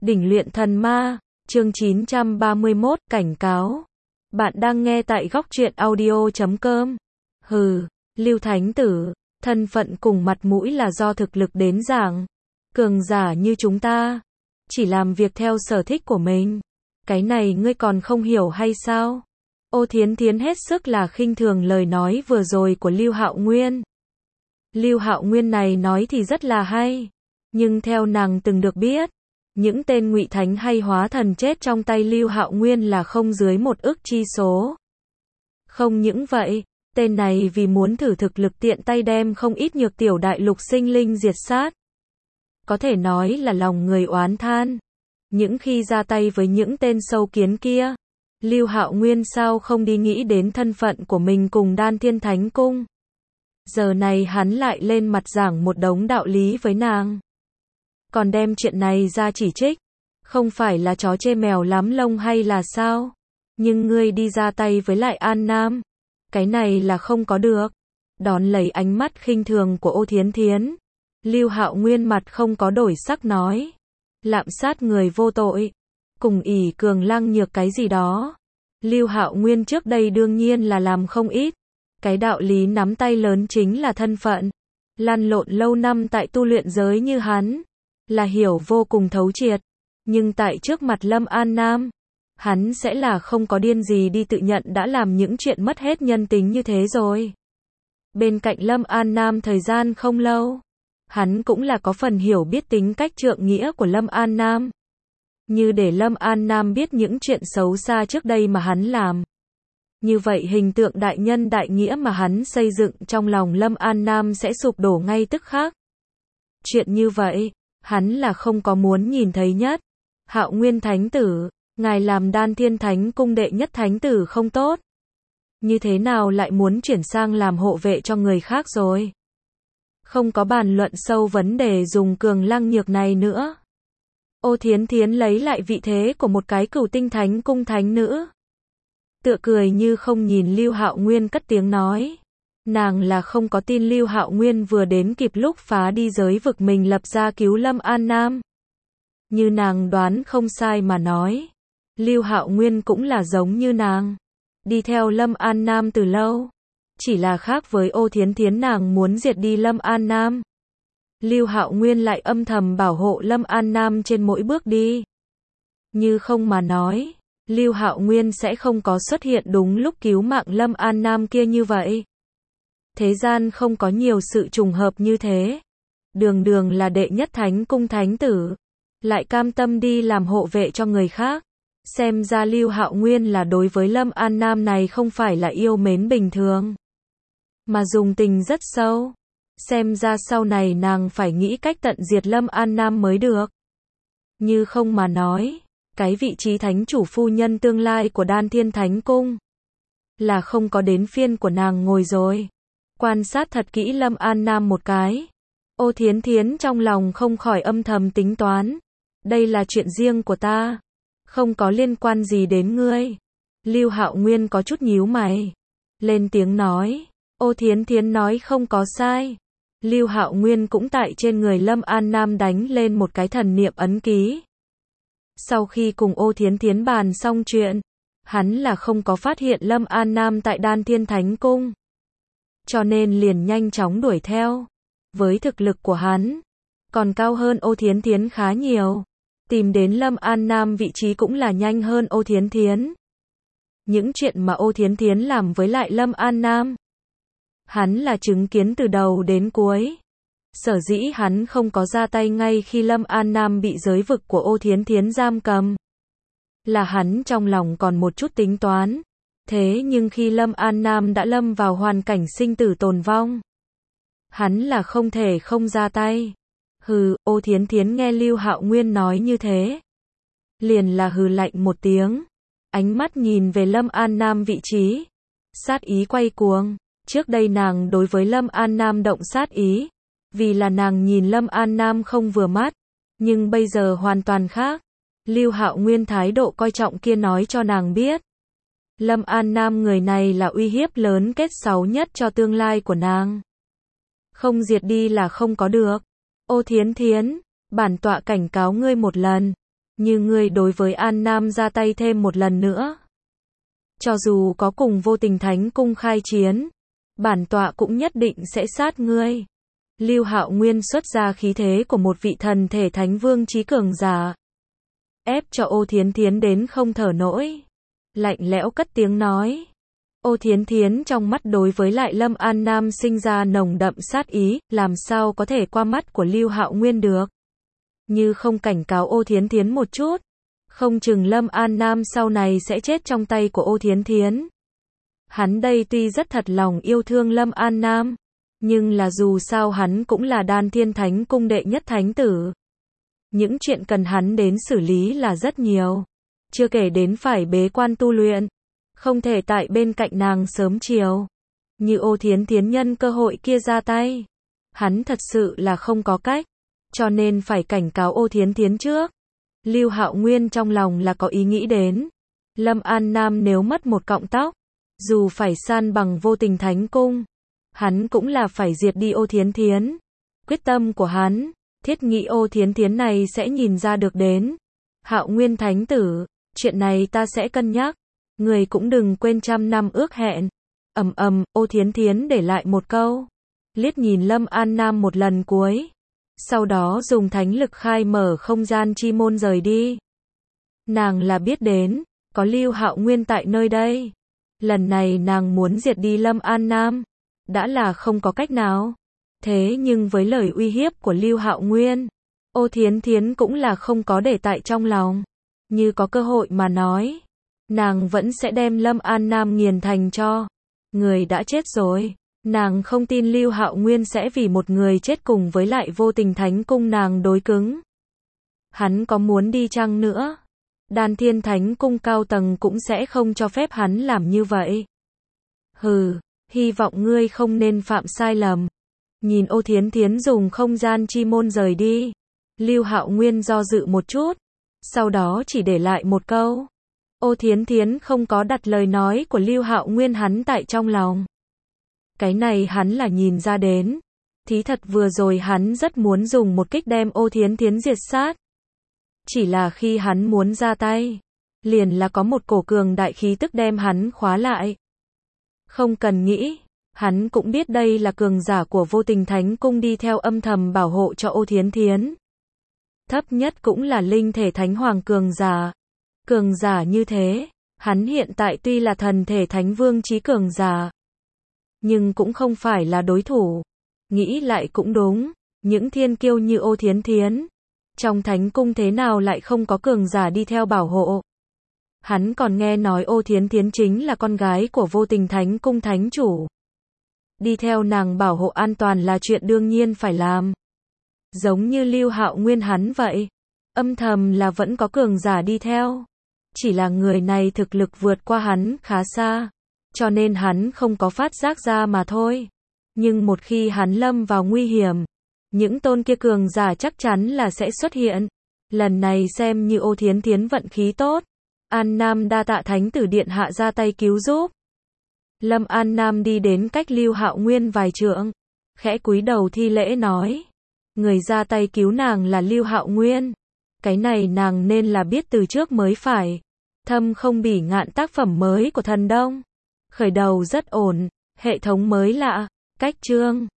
Đỉnh luyện thần ma, chương 931, cảnh cáo. Bạn đang nghe tại góc truyện audio.com. Hừ, Lưu Thánh Tử, thân phận cùng mặt mũi là do thực lực đến giảng. Cường giả như chúng ta, chỉ làm việc theo sở thích của mình. Cái này ngươi còn không hiểu hay sao? Ô Thiến Thiến hết sức là khinh thường lời nói vừa rồi của Lưu Hạo Nguyên. Lưu Hạo Nguyên này nói thì rất là hay, nhưng theo nàng từng được biết, những tên ngụy thánh hay hóa thần chết trong tay Lưu Hạo Nguyên là không dưới 1 ức chi số. Không những vậy, tên này vì muốn thử thực lực tiện tay đem không ít nhược tiểu đại lục sinh linh diệt sát. Có thể nói là lòng người oán than. Những khi ra tay với những tên sâu kiến kia, Lưu Hạo Nguyên sao không đi nghĩ đến thân phận của mình cùng Đan Thiên Thánh Cung. Giờ này hắn lại lên mặt giảng một đống đạo lý với nàng. Còn đem chuyện này ra chỉ trích, không phải là chó chê mèo lắm lông hay là sao? Nhưng ngươi đi ra tay với lại An Nam, cái này là không có được. Đón lấy ánh mắt khinh thường của Ô Thiến Thiến, Lưu Hạo Nguyên mặt không có đổi sắc nói, lạm sát người vô tội, cùng ỷ cường lăng nhược cái gì đó. Lưu Hạo Nguyên trước đây đương nhiên là làm không ít. Cái đạo lý nắm tay lớn chính là thân phận. Lăn lộn lâu năm tại tu luyện giới như hắn, là hiểu vô cùng thấu triệt. Nhưng tại trước mặt Lâm An Nam, hắn sẽ là không có điên gì đi tự nhận đã làm những chuyện mất hết nhân tính như thế rồi. Bên cạnh Lâm An Nam thời gian không lâu, hắn cũng là có phần hiểu biết tính cách trượng nghĩa của Lâm An Nam. Như để Lâm An Nam biết những chuyện xấu xa trước đây mà hắn làm. Như vậy hình tượng đại nhân đại nghĩa mà hắn xây dựng trong lòng Lâm An Nam sẽ sụp đổ ngay tức khắc. Chuyện như vậy, hắn là không có muốn nhìn thấy nhất. Hạo Nguyên Thánh Tử, ngài làm Đan Thiên Thánh Cung đệ nhất Thánh Tử không tốt. Như thế nào lại muốn chuyển sang làm hộ vệ cho người khác rồi? Không có bàn luận sâu vấn đề dùng cường lăng nhược này nữa. Ô Thiến Thiến lấy lại vị thế của một cái Cửu Tinh Thánh Cung thánh nữ. Tựa cười như không nhìn Lưu Hạo Nguyên cất tiếng nói. Nàng là không có tin Lưu Hạo Nguyên vừa đến kịp lúc phá đi giới vực mình lập ra cứu Lâm An Nam. Như nàng đoán không sai mà nói, Lưu Hạo Nguyên cũng là giống như nàng, đi theo Lâm An Nam từ lâu. Chỉ là khác với Ô Thiến Thiến, nàng muốn diệt đi Lâm An Nam. Lưu Hạo Nguyên lại âm thầm bảo hộ Lâm An Nam trên mỗi bước đi. Như không mà nói, Lưu Hạo Nguyên sẽ không có xuất hiện đúng lúc cứu mạng Lâm An Nam kia như vậy. Thế gian không có nhiều sự trùng hợp như thế. Đường đường là đệ nhất Thánh Cung Thánh Tử, lại cam tâm đi làm hộ vệ cho người khác. Xem ra Lưu Hạo Nguyên là đối với Lâm An Nam này không phải là yêu mến bình thường, mà dùng tình rất sâu. Xem ra sau này nàng phải nghĩ cách tận diệt Lâm An Nam mới được. Như không mà nói, cái vị trí thánh chủ phu nhân tương lai của Đan Thiên Thánh Cung là không có đến phiên của nàng ngồi rồi. Quan sát thật kỹ Lâm An Nam một cái, Ô Thiến Thiến trong lòng không khỏi âm thầm tính toán. Đây là chuyện riêng của ta, không có liên quan gì đến ngươi. Lưu Hạo Nguyên có chút nhíu mày, lên tiếng nói. Ô Thiến Thiến nói không có sai. Lưu Hạo Nguyên cũng tại trên người Lâm An Nam đánh lên một cái thần niệm ấn ký. Sau khi cùng Ô Thiến Thiến bàn xong chuyện, hắn là không có phát hiện Lâm An Nam tại Đan Thiên Thánh Cung, cho nên liền nhanh chóng đuổi theo. Với thực lực của hắn, còn cao hơn Ô Thiến Thiến khá nhiều. Tìm đến Lâm An Nam vị trí cũng là nhanh hơn Ô Thiến Thiến. Những chuyện mà Ô Thiến Thiến làm với lại Lâm An Nam, hắn là chứng kiến từ đầu đến cuối. Sở dĩ hắn không có ra tay ngay khi Lâm An Nam bị giới vực của Ô Thiến Thiến giam cầm, là hắn trong lòng còn một chút tính toán. Thế nhưng khi Lâm An Nam đã lâm vào hoàn cảnh sinh tử tồn vong, hắn là không thể không ra tay. Hừ, Ô Thiến Thiến nghe Lưu Hạo Nguyên nói như thế, liền là hừ lạnh một tiếng, ánh mắt nhìn về Lâm An Nam vị trí, sát ý quay cuồng. Trước đây nàng đối với Lâm An Nam động sát ý, vì là nàng nhìn Lâm An Nam không vừa mắt, nhưng bây giờ hoàn toàn khác. Lưu Hạo Nguyên thái độ coi trọng kia nói cho nàng biết, Lâm An Nam người này là uy hiếp lớn kết xấu nhất cho tương lai của nàng. Không diệt đi là không có được. Ô Thiến Thiến, bản tọa cảnh cáo ngươi một lần, Như ngươi đối với An Nam ra tay thêm một lần nữa. Cho dù có cùng Vô Tình Thánh Cung khai chiến, bản tọa cũng nhất định sẽ sát ngươi. Lưu Hạo Nguyên xuất ra khí thế của một vị thần thể thánh vương chí cường giả, ép cho Ô Thiến Thiến đến không thở nổi. Lạnh lẽo cất tiếng nói. Ô Thiến Thiến trong mắt đối với lại Lâm An Nam sinh ra nồng đậm sát ý, làm sao có thể qua mắt của Lưu Hạo Nguyên được. Như không cảnh cáo Ô Thiến Thiến một chút, không chừng Lâm An Nam sau này sẽ chết trong tay của Ô Thiến Thiến. Hắn đây tuy rất thật lòng yêu thương Lâm An Nam, nhưng là dù sao hắn cũng là Đan Thiên Thánh Cung đệ nhất thánh tử. Những chuyện cần hắn đến xử lý là rất nhiều. Chưa kể đến phải bế quan tu luyện, không thể tại bên cạnh nàng sớm chiều. Như Ô Thiến Thiến nhân cơ hội kia ra tay, hắn thật sự là không có cách, cho nên phải cảnh cáo Ô Thiến Thiến trước. Lưu Hạo Nguyên trong lòng là có ý nghĩ đến, Lâm An Nam nếu mất một cọng tóc, dù phải san bằng Vô Tình Thánh Cung, hắn cũng là phải diệt đi Ô Thiến Thiến. Quyết tâm của hắn, thiết nghĩ Ô Thiến Thiến này sẽ nhìn ra được đến. Hạo Nguyên Thánh Tử, chuyện này ta sẽ cân nhắc, người cũng đừng quên 100 năm ước hẹn. Ô Thiến Thiến để lại một câu, liếc nhìn Lâm An Nam một lần cuối, sau đó dùng thánh lực khai mở không gian chi môn rời đi. Nàng là biết đến, có Lưu Hạo Nguyên tại nơi đây. Lần này nàng muốn diệt đi Lâm An Nam, đã là không có cách nào. Thế nhưng với lời uy hiếp của Lưu Hạo Nguyên, Ô Thiến Thiến cũng là không có để tại trong lòng. Như có cơ hội mà nói, nàng vẫn sẽ đem Lâm An Nam nghiền thành cho. Người đã chết rồi, nàng không tin Lưu Hạo Nguyên sẽ vì một người chết cùng với lại Vô Tình Thánh Cung nàng đối cứng. Hắn có muốn đi chăng nữa, Đan Thiên Thánh Cung cao tầng cũng sẽ không cho phép hắn làm như vậy. Hừ, hy vọng ngươi không nên phạm sai lầm. Nhìn Ô Thiến Thiến dùng không gian chi môn rời đi, Lưu Hạo Nguyên do dự một chút, sau đó chỉ để lại một câu. Ô Thiến Thiến không có đặt lời nói của Lưu Hạo Nguyên hắn tại trong lòng. Cái này hắn là nhìn ra đến. Thí thật vừa rồi hắn rất muốn dùng một kích đem Ô Thiến Thiến diệt sát. Chỉ là khi hắn muốn ra tay, liền là có một cổ cường đại khí tức đem hắn khóa lại. Không cần nghĩ, hắn cũng biết đây là cường giả của Vô Tình Thánh Cung đi theo âm thầm bảo hộ cho Ô Thiến Thiến. Thấp nhất cũng là linh thể thánh hoàng cường giả. Cường giả như thế, hắn hiện tại tuy là thần thể thánh vương chí cường giả, nhưng cũng không phải là đối thủ. Nghĩ lại cũng đúng, những thiên kiêu như Ô Thiến Thiến, trong thánh cung thế nào lại không có cường giả đi theo bảo hộ. Hắn còn nghe nói Ô Thiến Thiến chính là con gái của Vô Tình Thánh Cung thánh chủ. Đi theo nàng bảo hộ an toàn là chuyện đương nhiên phải làm. Giống như Lưu Hạo Nguyên hắn vậy, âm thầm là vẫn có cường giả đi theo. Chỉ là người này thực lực vượt qua hắn khá xa, cho nên hắn không có phát giác ra mà thôi. Nhưng một khi hắn lâm vào nguy hiểm, những tôn kia cường giả chắc chắn là sẽ xuất hiện. Lần này xem như Ô Thiến Thiến vận khí tốt. An Nam đa tạ Thánh Tử Điện hạ ra tay cứu giúp. Lâm An Nam đi đến cách Lưu Hạo Nguyên vài trượng, khẽ cúi đầu thi lễ nói. Người ra tay cứu nàng là Lưu Hạo Nguyên. Cái này nàng nên là biết từ trước mới phải. Thâm Không Bỉ Ngạn tác phẩm mới của Thần Đông. Khởi đầu rất ổn, hệ thống mới lạ, cách chương